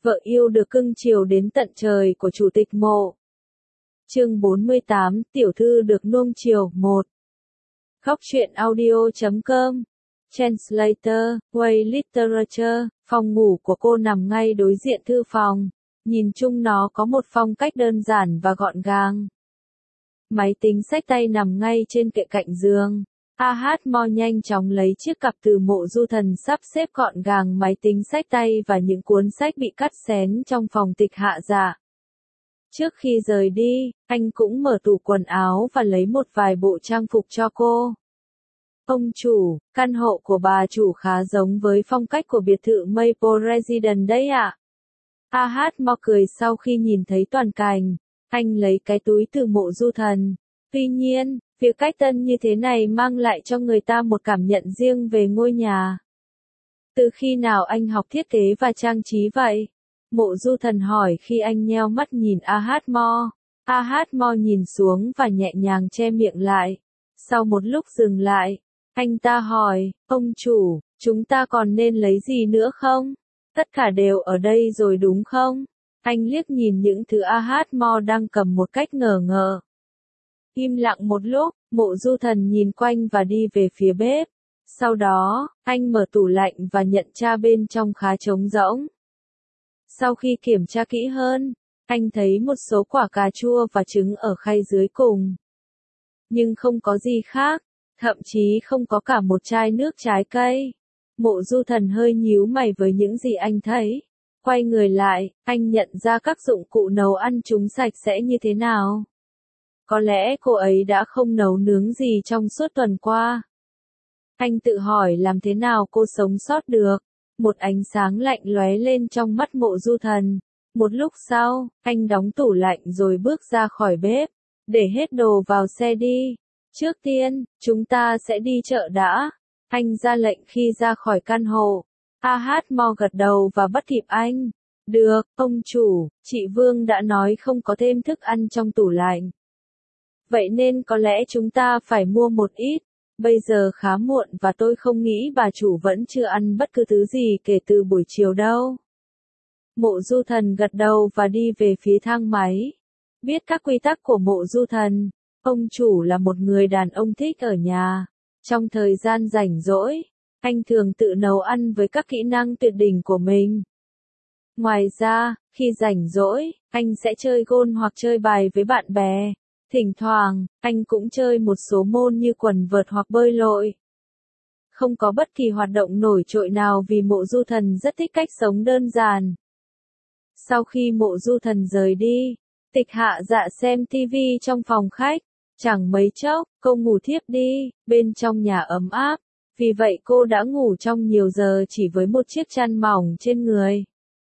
vợ yêu được cưng chiều đến tận trời của Chủ tịch Mộ. Chương 48, tiểu thư được nuông chiều 1. Khóc chuyện audio.com. Translator, Way Literature. Phòng ngủ của cô nằm ngay đối diện thư phòng. Nhìn chung nó có một phong cách đơn giản và gọn gàng. Máy tính xách tay nằm ngay trên kệ cạnh giường. Mo nhanh chóng lấy chiếc cặp từ Mộ Du Thần sắp xếp gọn gàng máy tính xách tay và những cuốn sách bị cắt xén trong phòng Tịch Hạ Dạ. Trước khi rời đi, anh cũng mở tủ quần áo và lấy một vài bộ trang phục cho cô. Ông chủ, căn hộ của bà chủ khá giống với phong cách của biệt thự Maple Residence đấy ạ. Mo cười sau khi nhìn thấy toàn cảnh. Anh lấy cái túi từ Mộ Du Thần. Tuy nhiên, việc cách tân như thế này mang lại cho người ta một cảm nhận riêng về ngôi nhà. Từ khi nào anh học thiết kế và trang trí vậy? Mộ Du Thần hỏi khi anh nheo mắt nhìn Mo. Mo nhìn xuống và nhẹ nhàng che miệng lại. Sau một lúc dừng lại, anh ta hỏi, ông chủ, chúng ta còn nên lấy gì nữa không? Tất cả đều ở đây rồi đúng không? Anh liếc nhìn những thứ Mo đang cầm một cách ngờ ngợ. Im lặng một lúc, Mộ Du Thần nhìn quanh và đi về phía bếp. Sau đó, anh mở tủ lạnh và nhận ra bên trong khá trống rỗng. Sau khi kiểm tra kỹ hơn, anh thấy một số quả cà chua và trứng ở khay dưới cùng. Nhưng không có gì khác, thậm chí không có cả một chai nước trái cây. Mộ Du Thần hơi nhíu mày với những gì anh thấy. Quay người lại, anh nhận ra các dụng cụ nấu ăn chúng sạch sẽ như thế nào. Có lẽ cô ấy đã không nấu nướng gì trong suốt tuần qua. Anh tự hỏi làm thế nào cô sống sót được. Một ánh sáng lạnh lóe lên trong mắt Mộ Du Thần. Một lúc sau, anh đóng tủ lạnh rồi bước ra khỏi bếp. Để hết đồ vào xe đi. Trước tiên, chúng ta sẽ đi chợ đã. Anh ra lệnh khi ra khỏi căn hộ. Mo gật đầu và bắt kịp anh. Được, ông chủ, chị Vương đã nói không có thêm thức ăn trong tủ lạnh. Vậy nên có lẽ chúng ta phải mua một ít. Bây giờ khá muộn và tôi không nghĩ bà chủ vẫn chưa ăn bất cứ thứ gì kể từ buổi chiều đâu. Mộ Du Thần gật đầu và đi về phía thang máy. Biết các quy tắc của Mộ Du Thần, ông chủ là một người đàn ông thích ở nhà. Trong thời gian rảnh rỗi, anh thường tự nấu ăn với các kỹ năng tuyệt đỉnh của mình. Ngoài ra, khi rảnh rỗi, anh sẽ chơi golf hoặc chơi bài với bạn bè. Thỉnh thoảng, anh cũng chơi một số môn như quần vợt hoặc bơi lội. Không có bất kỳ hoạt động nổi trội nào vì Mộ Du Thần rất thích cách sống đơn giản. Sau khi Mộ Du Thần rời đi, Tịch Hạ Dạ xem TV trong phòng khách. Chẳng mấy chốc, cô ngủ thiếp đi, bên trong nhà ấm áp. Vì vậy cô đã ngủ trong nhiều giờ chỉ với một chiếc chăn mỏng trên người.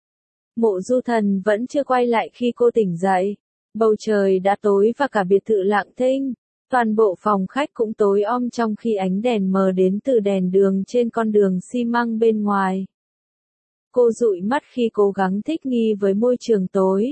Mộ Du Thần vẫn chưa quay lại khi cô tỉnh dậy. Bầu trời đã tối và cả biệt thự lặng thinh. Toàn bộ phòng khách cũng tối om trong khi ánh đèn mờ đến từ đèn đường trên con đường xi măng bên ngoài. Cô dụi mắt khi cố gắng thích nghi với môi trường tối.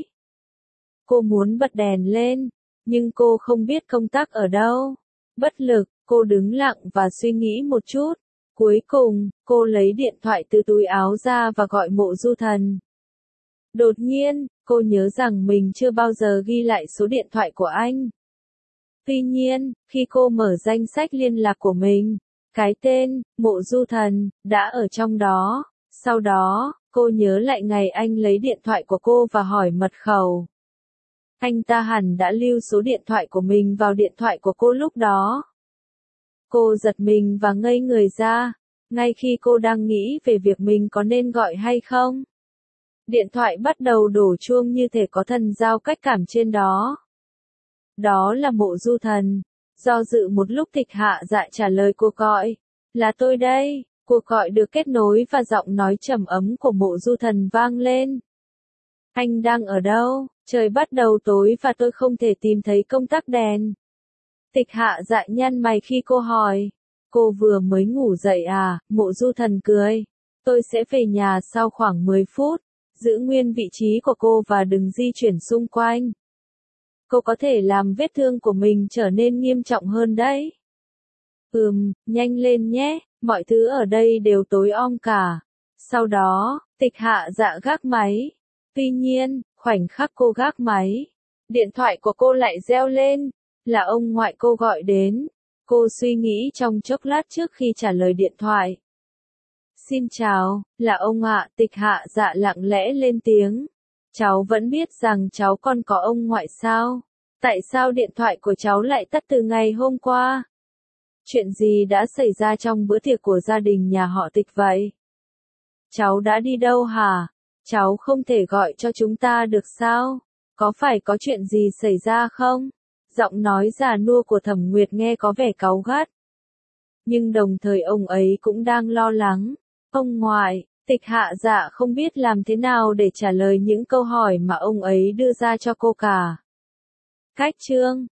Cô muốn bật đèn lên, nhưng cô không biết công tắc ở đâu. Bất lực, cô đứng lặng và suy nghĩ một chút. Cuối cùng, cô lấy điện thoại từ túi áo ra và gọi Mộ Du Thần. Đột nhiên, cô nhớ rằng mình chưa bao giờ ghi lại số điện thoại của anh. Tuy nhiên, khi cô mở danh sách liên lạc của mình, cái tên, Mộ Du Thần, đã ở trong đó. Sau đó, cô nhớ lại ngày anh lấy điện thoại của cô và hỏi mật khẩu. Anh ta hẳn đã lưu số điện thoại của mình vào điện thoại của cô lúc đó. Cô giật mình và ngây người ra, ngay khi cô đang nghĩ về việc mình có nên gọi hay không. Điện thoại bắt đầu đổ chuông như thể có thần giao cách cảm trên đó. Đó là Mộ Du Thần. Do dự một lúc Tịch Hạ Dạ trả lời cuộc gọi. Là tôi đây. Cuộc gọi được kết nối và giọng nói trầm ấm của Mộ Du Thần vang lên. Anh đang ở đâu? Trời bắt đầu tối và tôi không thể tìm thấy công tắc đèn. Tịch Hạ Dạ nhăn mày khi cô hỏi. Cô vừa mới ngủ dậy à? Mộ Du Thần cười. Tôi sẽ về nhà sau khoảng 10 phút. Giữ nguyên vị trí của cô và đừng di chuyển xung quanh. Cô có thể làm vết thương của mình trở nên nghiêm trọng hơn đấy. Nhanh lên nhé, mọi thứ ở đây đều tối om cả. Sau đó, Tịch Hạ Dạ gác máy. Tuy nhiên, khoảnh khắc cô gác máy, điện thoại của cô lại reo lên, là ông ngoại cô gọi đến. Cô suy nghĩ trong chốc lát trước khi trả lời điện thoại. Xin chào, là ông ạ, Tịch Hạ Dạ lặng lẽ lên tiếng. Cháu vẫn biết rằng cháu còn có ông ngoại sao? Tại sao điện thoại của cháu lại tắt từ ngày hôm qua? Chuyện gì đã xảy ra trong bữa tiệc của gia đình nhà họ Tịch vậy? Cháu đã đi đâu hả? Cháu không thể gọi cho chúng ta được sao? Có phải có chuyện gì xảy ra không? Giọng nói già nua của Thẩm Nguyệt nghe có vẻ cáu gắt. Nhưng đồng thời ông ấy cũng đang lo lắng. Ông ngoại, Tịch Hạ Dạ không biết làm thế nào để trả lời những câu hỏi mà ông ấy đưa ra cho cô cả. Cách chương